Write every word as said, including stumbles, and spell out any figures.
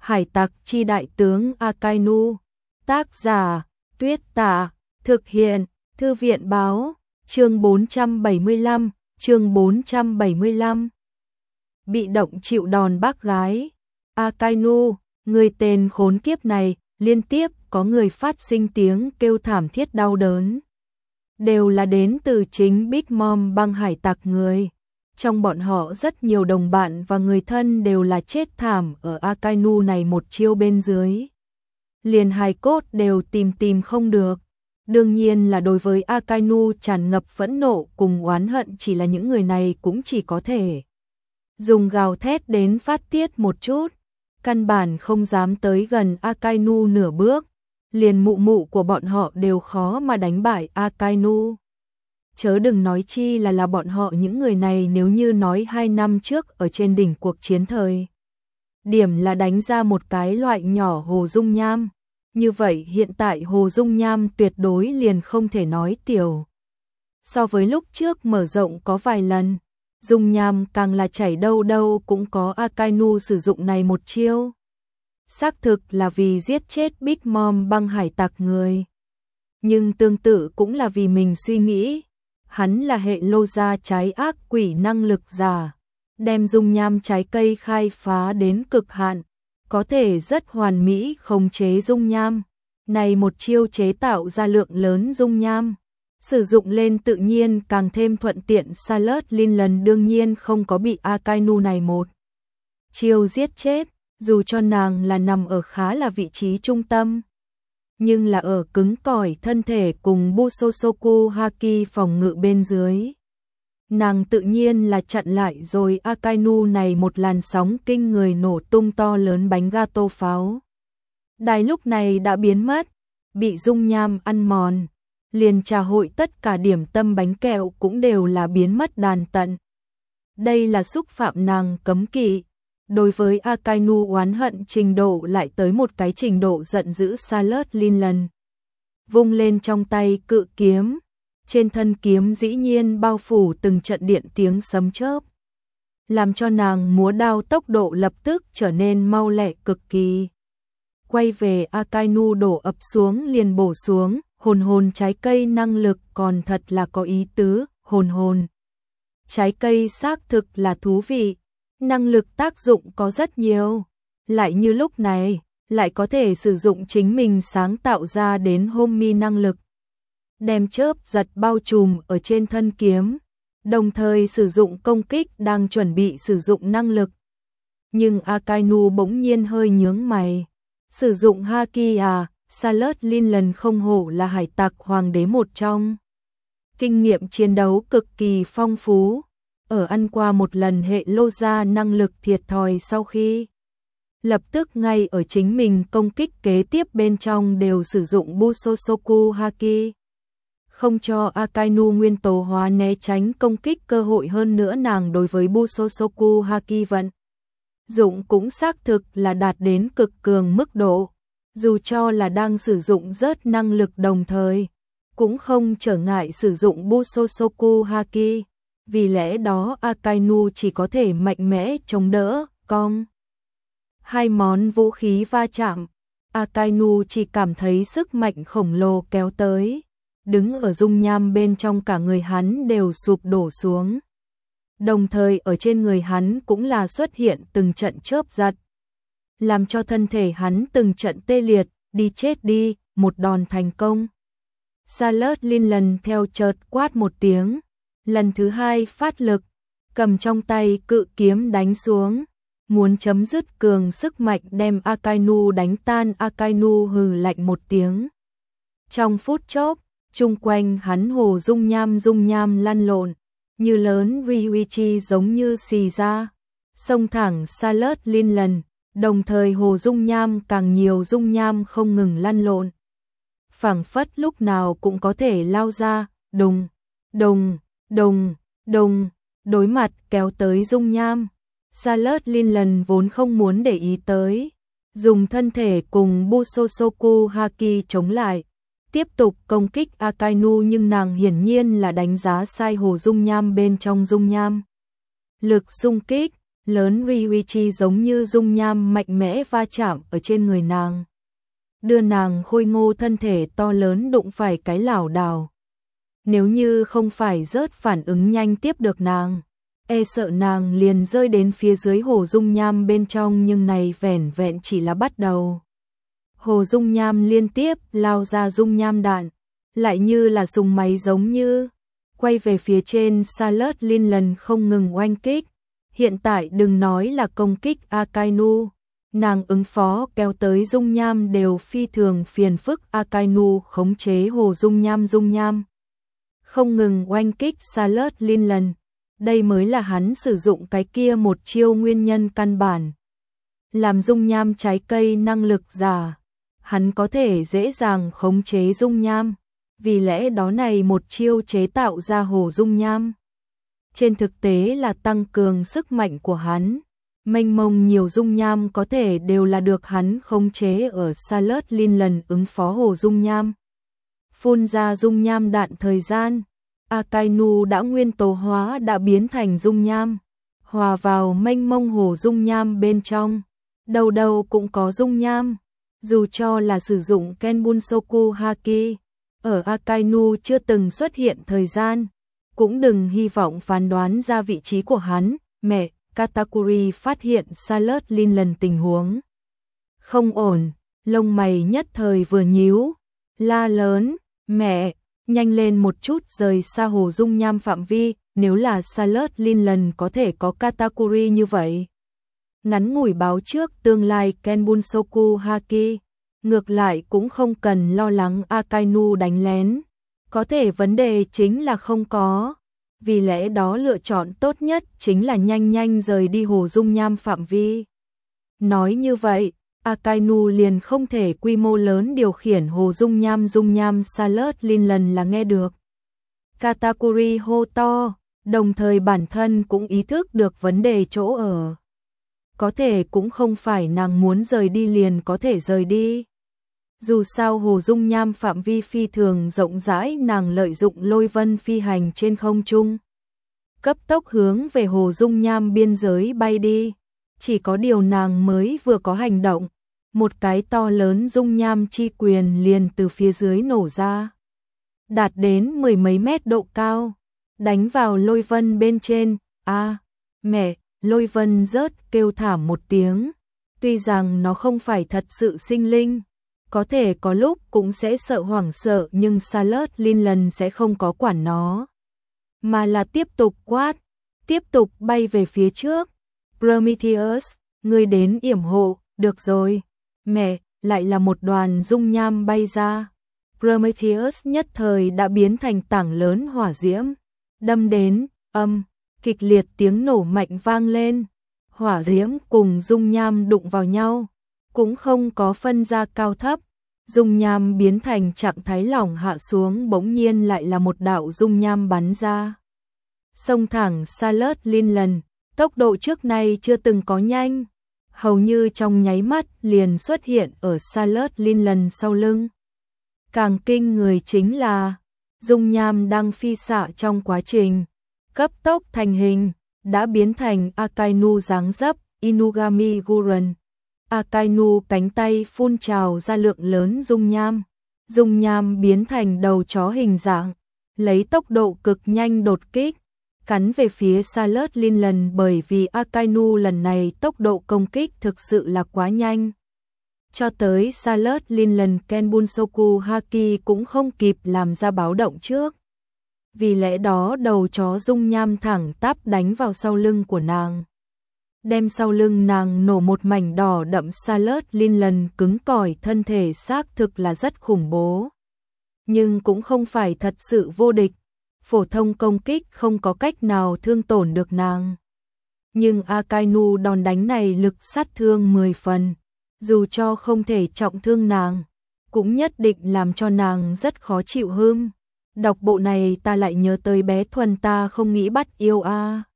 Hải tặc chi đại tướng Akainu. Tác giả Tuyết Tả. Thực hiện Thư viện báo. Chương bốn trăm bảy mươi lăm. Chương bốn trăm bảy mươi lăm. Bị động chịu đòn bác gái. Akainu, người tên khốn kiếp này. Liên tiếp có người phát sinh tiếng kêu thảm thiết đau đớn. Đều là đến từ chính Big Mom băng hải tặc người. Trong bọn họ rất nhiều đồng bạn và người thân đều là chết thảm ở Akainu này một chiêu bên dưới. Liền hài cốt đều tìm tìm không được. Đương nhiên là đối với Akainu tràn ngập phẫn nộ cùng oán hận, chỉ là những người này cũng chỉ có thể dùng gào thét đến phát tiết một chút. Căn bản không dám tới gần Akainu nửa bước. Liền mụ mụ của bọn họ đều khó mà đánh bại Akainu. Chớ đừng nói chi là là bọn họ những người này, nếu như nói hai năm trước ở trên đỉnh cuộc chiến thời. Điểm là đánh ra một cái loại nhỏ Hồ Dung Nham. Như vậy hiện tại Hồ Dung Nham tuyệt đối liền không thể nói tiểu. So với lúc trước mở rộng có vài lần, Dung Nham càng là chảy đâu đâu cũng có Akainu sử dụng này một chiêu. Xác thực là vì giết chết Big Mom băng hải tặc người. Nhưng tương tự cũng là vì mình suy nghĩ. Hắn là hệ lô gia trái ác quỷ năng lực giả, đem dung nham trái cây khai phá đến cực hạn, có thể rất hoàn mỹ khống chế dung nham. Này một chiêu chế tạo ra lượng lớn dung nham, sử dụng lên tự nhiên càng thêm thuận tiện. Salad Linlan đương nhiên không có bị Akainu này một chiêu giết chết, dù cho nàng là nằm ở khá là vị trí trung tâm. Nhưng là ở cứng cỏi thân thể cùng Busosoku Haki phòng ngự bên dưới. Nàng tự nhiên là chặn lại rồi Akainu này một làn sóng kinh người nổ tung to lớn bánh gato pháo. Đài lúc này đã biến mất, bị dung nham ăn mòn. Liền trà hội tất cả điểm tâm bánh kẹo cũng đều là biến mất đàn tận. Đây là xúc phạm nàng cấm kỵ. Đối với Akainu oán hận trình độ lại tới một cái trình độ giận dữ. Salad Linlan vung lên trong tay cự kiếm, trên thân kiếm dĩ nhiên bao phủ từng trận điện tiếng sấm chớp, làm cho nàng múa đao tốc độ lập tức trở nên mau lẹ cực kỳ. Quay về Akainu đổ ập xuống liền bổ xuống, hồn hồn trái cây năng lực còn thật là có ý tứ. Hồn hồn trái cây xác thực là thú vị. Năng lực tác dụng có rất nhiều, lại như lúc này, lại có thể sử dụng chính mình sáng tạo ra đến Homie năng lực. Đem chớp giật bao trùm ở trên thân kiếm, đồng thời sử dụng công kích đang chuẩn bị sử dụng năng lực. Nhưng Akainu bỗng nhiên hơi nhướng mày. Sử dụng Haki à, Salad Linlan không hổ là hải tặc hoàng đế một trong. Kinh nghiệm chiến đấu cực kỳ phong phú. Ở ăn qua một lần hệ lô gia năng lực thiệt thòi sau khi lập tức ngay ở chính mình công kích kế tiếp bên trong đều sử dụng Busosoku Haki, không cho Akainu nguyên tố hóa né tránh công kích cơ hội. Hơn nữa nàng đối với Busosoku Haki vận dụng cũng xác thực là đạt đến cực cường mức độ, dù cho là đang sử dụng rớt năng lực đồng thời cũng không trở ngại sử dụng Busosoku Haki. Vì lẽ đó Akainu chỉ có thể mạnh mẽ chống đỡ, cong. Hai món vũ khí va chạm, Akainu chỉ cảm thấy sức mạnh khổng lồ kéo tới. Đứng ở dung nham bên trong cả người hắn đều sụp đổ xuống. Đồng thời ở trên người hắn cũng là xuất hiện từng trận chớp giật, làm cho thân thể hắn từng trận tê liệt. Đi chết đi, một đòn thành công. Salad Linlan theo chợt quát một tiếng. Lần thứ hai phát lực, cầm trong tay cự kiếm đánh xuống, muốn chấm dứt cường sức mạnh đem Akainu đánh tan. Akainu hừ lạnh một tiếng. Trong phút chốc, chung quanh hắn hồ dung nham dung nham lăn lộn, như lớn Ryuichi giống như xì ra, xông thẳng Salad Linlan, đồng thời hồ dung nham càng nhiều dung nham không ngừng lăn lộn. Phảng phất lúc nào cũng có thể lao ra, đùng, đùng. Đồng, đồng, đối mặt kéo tới dung nham. Salad Linlan vốn không muốn để ý tới, dùng thân thể cùng Busosoku Haki chống lại, tiếp tục công kích Akainu, nhưng nàng hiển nhiên là đánh giá sai hồ dung nham bên trong dung nham. Lực xung kích lớn Ryuichi giống như dung nham mạnh mẽ va chạm ở trên người nàng, đưa nàng khôi ngô thân thể to lớn đụng phải cái lảo đảo. Nếu như không phải rớt phản ứng nhanh tiếp được nàng, e sợ nàng liền rơi đến phía dưới hồ dung nham bên trong, nhưng này vẻn vẹn chỉ là bắt đầu. Hồ dung nham liên tiếp lao ra dung nham đạn, lại như là súng máy giống như quay về phía trên Charlotte Lin lần không ngừng oanh kích. Hiện tại đừng nói là công kích Akainu, nàng ứng phó kéo tới dung nham đều phi thường phiền phức. Akainu khống chế hồ dung nham dung nham, không ngừng oanh kích Charlotte Lin lần. Đây mới là hắn sử dụng cái kia một chiêu nguyên nhân căn bản. Làm dung nham trái cây năng lực giả, hắn có thể dễ dàng khống chế dung nham, vì lẽ đó này một chiêu chế tạo ra hồ dung nham, trên thực tế là tăng cường sức mạnh của hắn. Mênh mông nhiều dung nham có thể đều là được hắn khống chế ở Charlotte Lin lần ứng phó hồ dung nham. Phun ra dung nham đạn thời gian, Akainu đã nguyên tố hóa đã biến thành dung nham, hòa vào mênh mông hồ dung nham bên trong. Đầu đầu cũng có dung nham, dù cho là sử dụng Kenbunsoku Haki, ở Akainu chưa từng xuất hiện thời gian, cũng đừng hy vọng phán đoán ra vị trí của hắn. Mẹ, Katakuri phát hiện Charlotte Lin lần tình huống không ổn, lông mày nhất thời vừa nhíu, la lớn, mẹ, nhanh lên một chút rời xa hồ dung nham phạm vi. Nếu là Charlotte Lin lần có thể có Katakuri như vậy, ngắn ngủi báo trước tương lai Kenbunsoku Haki, ngược lại cũng không cần lo lắng Akainu đánh lén. Có thể vấn đề chính là không có, vì lẽ đó lựa chọn tốt nhất chính là nhanh nhanh rời đi hồ dung nham phạm vi. Nói như vậy, Akainu liền không thể quy mô lớn điều khiển hồ dung nham dung nham Charlotte Lin lần là nghe được. Katakuri hô to, đồng thời bản thân cũng ý thức được vấn đề chỗ ở. Có thể cũng không phải nàng muốn rời đi liền có thể rời đi. Dù sao hồ dung nham phạm vi phi thường rộng rãi, nàng lợi dụng lôi vân phi hành trên không trung, cấp tốc hướng về hồ dung nham biên giới bay đi. Chỉ có điều nàng mới vừa có hành động, một cái to lớn dung nham chi quyền liền từ phía dưới nổ ra, đạt đến mười mấy mét độ cao, đánh vào lôi vân bên trên. A, à, mẹ, lôi vân rớt kêu thảm một tiếng. Tuy rằng nó không phải thật sự sinh linh, có thể có lúc cũng sẽ sợ hoảng sợ, nhưng Charlotte Lin lần sẽ không có quản nó, mà là tiếp tục quát, tiếp tục bay về phía trước. Prometheus, ngươi đến yểm hộ. Được rồi, mẹ, lại là một đoàn dung nham bay ra. Prometheus nhất thời đã biến thành tảng lớn hỏa diễm, đâm đến, âm, kịch liệt tiếng nổ mạnh vang lên. Hỏa diễm cùng dung nham đụng vào nhau, cũng không có phân ra cao thấp. Dung nham biến thành trạng thái lỏng hạ xuống, bỗng nhiên lại là một đạo dung nham bắn ra, xông thẳng Charlotte Lin lần. Tốc độ trước nay chưa từng có nhanh, hầu như trong nháy mắt liền xuất hiện ở Charlotte Lin lần sau lưng. Càng kinh người chính là, dung nham đang phi xạ trong quá trình cấp tốc thành hình, đã biến thành Akainu dáng dấp, Inugami Gurren. Akainu cánh tay phun trào ra lượng lớn dung nham, dung nham biến thành đầu chó hình dạng, lấy tốc độ cực nhanh đột kích, cắn về phía Charlotte Lin lần. Bởi vì Akainu lần này tốc độ công kích thực sự là quá nhanh, cho tới Charlotte Lin lần Kenbunsoku Haki cũng không kịp làm ra báo động trước. Vì lẽ đó đầu chó dung nham thẳng tắp đánh vào sau lưng của nàng, đem sau lưng nàng nổ một mảnh đỏ đậm. Charlotte Lin lần cứng cỏi thân thể xác thực là rất khủng bố, nhưng cũng không phải thật sự vô địch. Phổ thông công kích không có cách nào thương tổn được nàng. Nhưng Akainu đòn đánh này lực sát thương mười phần, dù cho không thể trọng thương nàng, cũng nhất định làm cho nàng rất khó chịu hưm. Đọc bộ này ta lại nhớ tới bé Thuần ta không nghĩ bắt yêu a.